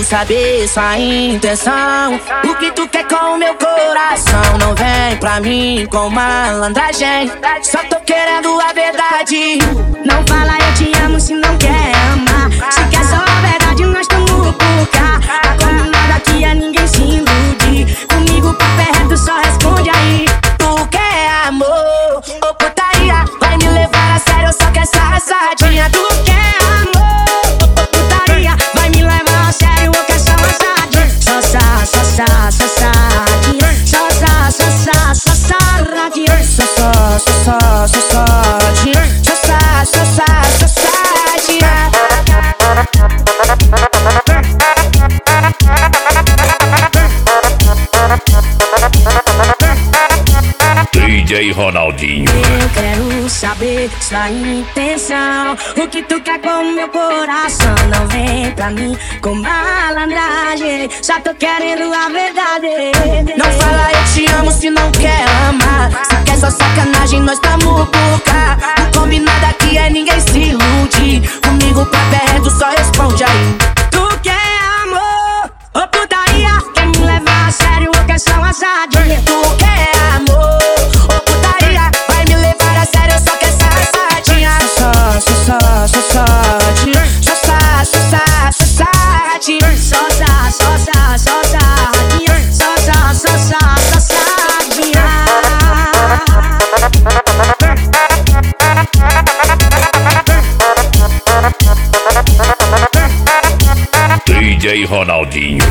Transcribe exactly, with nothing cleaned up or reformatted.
saber sua intenção. O que tu quer com o meu coração? Não vem pra mim com malandragem, só tô querendo a verdade. Não fala eu te amo se não quer amar. Se quer só a verdade, nós tamo por cá. Tá combinado aqui a ninguém se iludir. Comigo pra perto, só responde aí. Tu quer amor ou putaria? Vai me levar a sério, eu só quero essa assadinha. Tu quer amor ou putaria? Vai me levar a sério, eu quero só assadinha. Só sa, só sa, só sadinha. Só sa, só sa, só saradinha. Só só, só só, só sadinha. Só sa, só sa, só sadinha. D J Ronaldinho. Eu quero saber sua intenção. O que tu quer com meu coração? Não vem pra mim com malandragem, só tô querendo a verdade. Não fala eu te amo se não quer amar. Se quer só sacanagem, nós tamo por cá. O combinado aqui é ninguém se ilude. Comigo pra perto, só responde aí. Tu quer amor ou putaria? Quer me levar a sério, eu quero só uma assadinha. Tu quer amor ou putaria? Vai me levar a sério, eu só quero essa assadinha. Só só, só só, só sadinha. Só sa, só sa, só sadinha. Só sa, só sa, só sadinha. Só sa, só sa, só sadinha. D J Ronaldinho.